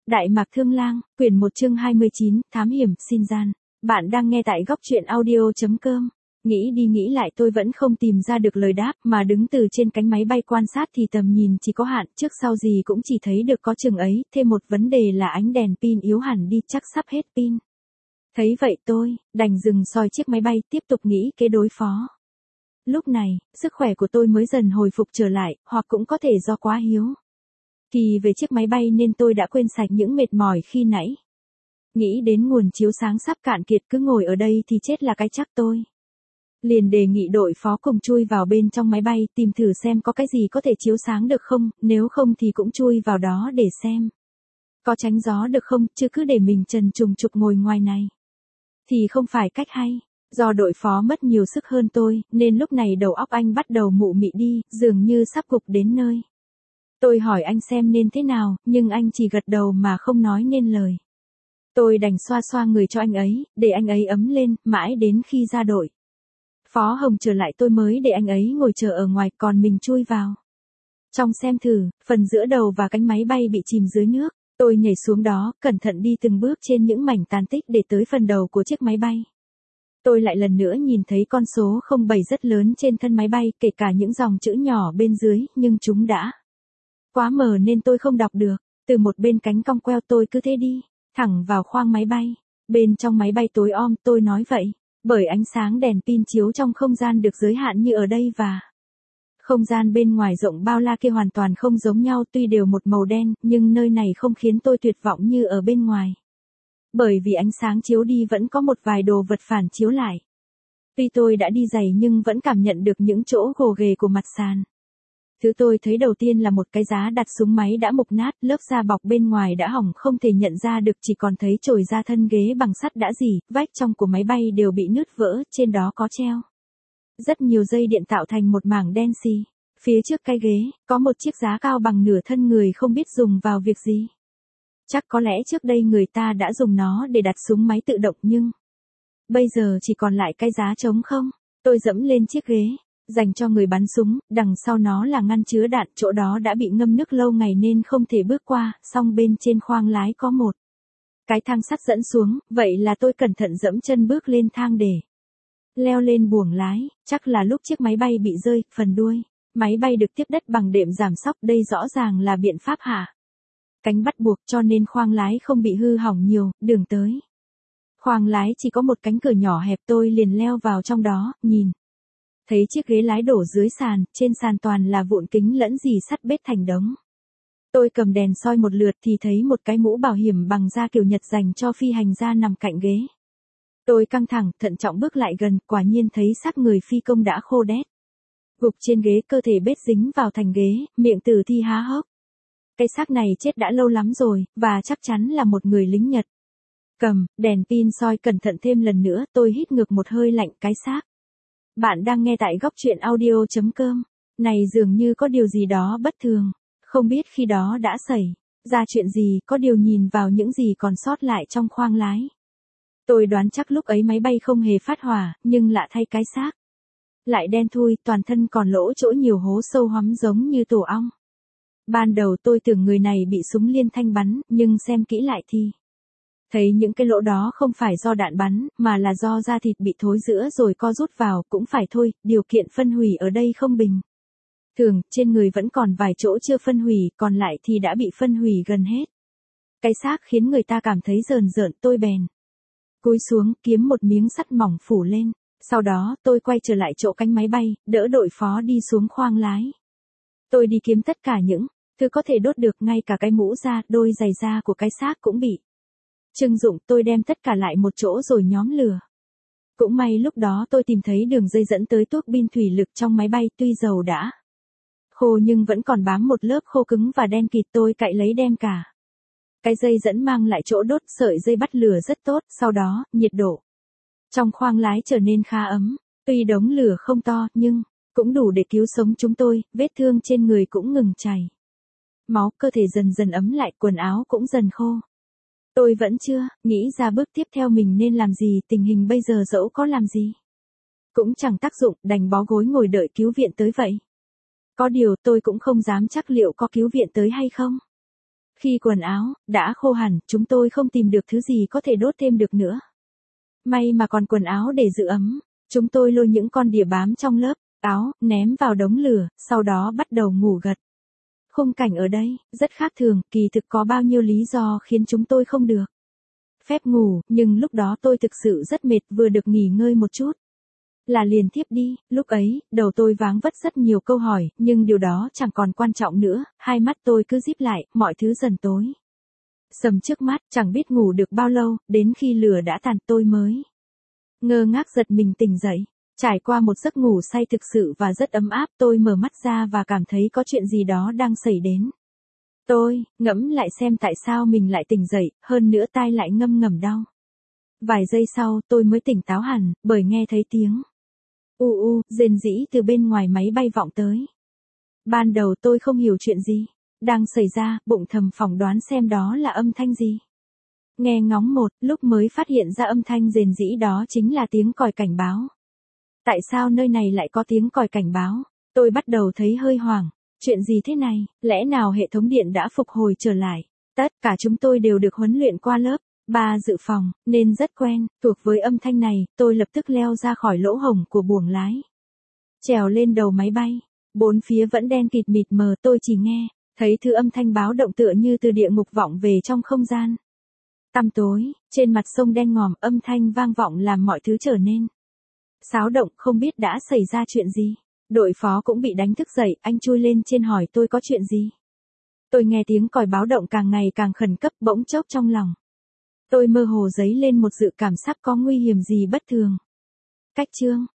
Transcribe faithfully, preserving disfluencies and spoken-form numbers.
Đại Mạc Thương Lang, quyển một chương hai mươi chín, Thám hiểm, xin gian. Bạn đang nghe tại góc truyện audio.com. Nghĩ đi nghĩ lại tôi vẫn không tìm ra được lời đáp, mà đứng từ trên cánh máy bay quan sát thì tầm nhìn chỉ có hạn, trước sau gì cũng chỉ thấy được có chừng ấy, thêm một vấn đề là ánh đèn pin yếu hẳn đi, chắc sắp hết pin. Thấy vậy tôi, đành dừng soi chiếc máy bay, tiếp tục nghĩ kế đối phó. Lúc này, sức khỏe của tôi mới dần hồi phục trở lại, hoặc cũng có thể do quá hiếu kỳ về chiếc máy bay nên tôi đã quên sạch những mệt mỏi khi nãy. Nghĩ đến nguồn chiếu sáng sắp cạn kiệt, cứ ngồi ở đây thì chết là cái chắc tôi. Liền đề nghị đội phó cùng chui vào bên trong máy bay, tìm thử xem có cái gì có thể chiếu sáng được không, nếu không thì cũng chui vào đó để xem. Có tránh gió được không, chứ cứ để mình trần trùng trục ngồi ngoài này thì không phải cách hay. Do đội phó mất nhiều sức hơn tôi, nên lúc này đầu óc anh bắt đầu mụ mị đi, dường như sắp gục đến nơi. Tôi hỏi anh xem nên thế nào, nhưng anh chỉ gật đầu mà không nói nên lời. Tôi đành xoa xoa người cho anh ấy, để anh ấy ấm lên, mãi đến khi ra đội phó Hồng trở lại tôi mới để anh ấy ngồi chờ ở ngoài, còn mình chui vào trong xem thử. Phần giữa đầu và cánh máy bay bị chìm dưới nước. Tôi nhảy xuống đó, cẩn thận đi từng bước trên những mảnh tàn tích để tới phần đầu của chiếc máy bay. Tôi lại lần nữa nhìn thấy con số không bảy rất lớn trên thân máy bay, kể cả những dòng chữ nhỏ bên dưới, nhưng chúng đã quá mờ nên tôi không đọc được. Từ một bên cánh cong queo tôi cứ thế đi thẳng vào khoang máy bay. Bên trong máy bay tối om, tôi nói vậy, bởi ánh sáng đèn pin chiếu trong không gian được giới hạn như ở đây, và không gian bên ngoài rộng bao la kia hoàn toàn không giống nhau, tuy đều một màu đen, nhưng nơi này không khiến tôi tuyệt vọng như ở bên ngoài. Bởi vì ánh sáng chiếu đi vẫn có một vài đồ vật phản chiếu lại. Tuy tôi đã đi giày nhưng vẫn cảm nhận được những chỗ gồ ghề của mặt sàn. Thứ tôi thấy đầu tiên là một cái giá đặt súng máy đã mục nát, lớp da bọc bên ngoài đã hỏng không thể nhận ra được, chỉ còn thấy chồi ra thân ghế bằng sắt đã rỉ, vách trong của máy bay đều bị nứt vỡ, trên đó có treo rất nhiều dây điện tạo thành một mảng đen xì. Phía trước cái ghế, có một chiếc giá cao bằng nửa thân người không biết dùng vào việc gì. Chắc có lẽ trước đây người ta đã dùng nó để đặt súng máy tự động, nhưng bây giờ chỉ còn lại cái giá trống không. Tôi dẫm lên chiếc ghế dành cho người bắn súng, đằng sau nó là ngăn chứa đạn, chỗ đó đã bị ngâm nước lâu ngày nên không thể bước qua, song bên trên khoang lái có một cái thang sắt dẫn xuống, vậy là tôi cẩn thận dẫm chân bước lên thang để leo lên buồng lái. Chắc là lúc chiếc máy bay bị rơi, phần đuôi máy bay được tiếp đất bằng đệm giảm xóc, đây rõ ràng là biện pháp hạ cánh bắt buộc, cho nên khoang lái không bị hư hỏng nhiều. Đường tới khoang lái chỉ có một cánh cửa nhỏ hẹp, tôi liền leo vào trong đó, nhìn thấy chiếc ghế lái đổ dưới sàn, trên sàn toàn là vụn kính lẫn rỉ sắt bết thành đống. Tôi cầm đèn soi một lượt thì thấy một cái mũ bảo hiểm bằng da kiểu Nhật dành cho phi hành gia nằm cạnh ghế. Tôi căng thẳng, thận trọng bước lại gần, quả nhiên thấy xác người phi công đã khô đét gục trên ghế, cơ thể bết dính vào thành ghế, miệng tử thi há hốc. Cái xác này chết đã lâu lắm rồi, và chắc chắn là một người lính Nhật. Cầm đèn pin soi cẩn thận thêm lần nữa, tôi hít ngược một hơi lạnh. Cái xác. Bạn đang nghe tại góc truyện audio.com. Này dường như có điều gì đó bất thường. Không biết khi đó đã xảy ra chuyện gì, có điều nhìn vào những gì còn sót lại trong khoang lái. Tôi đoán chắc lúc ấy máy bay không hề phát hỏa, nhưng lạ thay cái xác lại đen thui, toàn thân còn lỗ chỗ nhiều hố sâu hoắm giống như tổ ong. Ban đầu tôi tưởng người này bị súng liên thanh bắn, nhưng xem kỹ lại thì thấy những cái lỗ đó không phải do đạn bắn, mà là do da thịt bị thối rữa rồi co rút vào. Cũng phải thôi, điều kiện phân hủy ở đây không bình thường, trên người vẫn còn vài chỗ chưa phân hủy, còn lại thì đã bị phân hủy gần hết. Cái xác khiến người ta cảm thấy rờn rợn, tôi bèn cúi xuống, kiếm một miếng sắt mỏng phủ lên. Sau đó, tôi quay trở lại chỗ cánh máy bay, đỡ đội phó đi xuống khoang lái. Tôi đi kiếm tất cả những thứ có thể đốt được, ngay cả cái mũ da, đôi giày da của cái xác cũng bị trưng dụng. Tôi đem tất cả lại một chỗ rồi nhóm lửa. Cũng may lúc đó tôi tìm thấy đường dây dẫn tới tuốc pin thủy lực trong máy bay, tuy dầu đã khô nhưng vẫn còn bám một lớp khô cứng và đen kịt. Tôi cạy lấy đem cả cái dây dẫn mang lại chỗ đốt, sợi dây bắt lửa rất tốt. Sau đó, nhiệt độ trong khoang lái trở nên khá ấm. Tuy đống lửa không to, nhưng cũng đủ để cứu sống chúng tôi. Vết thương trên người cũng ngừng chảy máu, cơ thể dần dần ấm lại, quần áo cũng dần khô. Tôi vẫn chưa nghĩ ra bước tiếp theo mình nên làm gì. Tình hình bây giờ dẫu có làm gì cũng chẳng tác dụng, đành bó gối ngồi đợi cứu viện tới vậy. Có điều tôi cũng không dám chắc liệu có cứu viện tới hay không. Khi quần áo đã khô hẳn, chúng tôi không tìm được thứ gì có thể đốt thêm được nữa. May mà còn quần áo để giữ ấm. Chúng tôi lôi những con đỉa bám trong lớp áo, ném vào đống lửa, sau đó bắt đầu ngủ gật. Khung cảnh ở đây rất khác thường, kỳ thực có bao nhiêu lý do khiến chúng tôi không được phép ngủ, nhưng lúc đó tôi thực sự rất mệt, vừa được nghỉ ngơi một chút là liền thiếp đi. Lúc ấy, đầu tôi váng vất rất nhiều câu hỏi, nhưng điều đó chẳng còn quan trọng nữa, hai mắt tôi cứ díp lại, mọi thứ dần tối sầm trước mắt, chẳng biết ngủ được bao lâu, đến khi lửa đã tàn tôi mới ngơ ngác giật mình tỉnh dậy. Trải qua một giấc ngủ say thực sự và rất ấm áp, tôi mở mắt ra và cảm thấy có chuyện gì đó đang xảy đến. Tôi ngẫm lại xem tại sao mình lại tỉnh dậy, hơn nữa tai lại ngâm ngầm đau. Vài giây sau, tôi mới tỉnh táo hẳn, bởi nghe thấy tiếng u u, rền rĩ từ bên ngoài máy bay vọng tới. Ban đầu tôi không hiểu chuyện gì đang xảy ra, bụng thầm phỏng đoán xem đó là âm thanh gì. Nghe ngóng một lúc mới phát hiện ra âm thanh rền rĩ đó chính là tiếng còi cảnh báo. Tại sao nơi này lại có tiếng còi cảnh báo? Tôi bắt đầu thấy hơi hoảng. Chuyện gì thế này? Lẽ nào hệ thống điện đã phục hồi trở lại? Tất cả chúng tôi đều được huấn luyện qua lớp ba dự phòng, nên rất quen, thuộc với âm thanh này, tôi lập tức leo ra khỏi lỗ hổng của buồng lái. Trèo lên đầu máy bay. Bốn phía vẫn đen kịt mịt mờ, tôi chỉ nghe thấy thứ âm thanh báo động tựa như từ địa ngục vọng về trong không gian tăm tối. Trên mặt sông đen ngòm, âm thanh vang vọng làm mọi thứ trở nên xáo động, không biết đã xảy ra chuyện gì. Đội phó cũng bị đánh thức dậy, anh chui lên trên hỏi tôi có chuyện gì. Tôi nghe tiếng còi báo động càng ngày càng khẩn cấp, bỗng chốc trong lòng tôi mơ hồ dấy lên một dự cảm sắp có nguy hiểm gì bất thường. Cách chương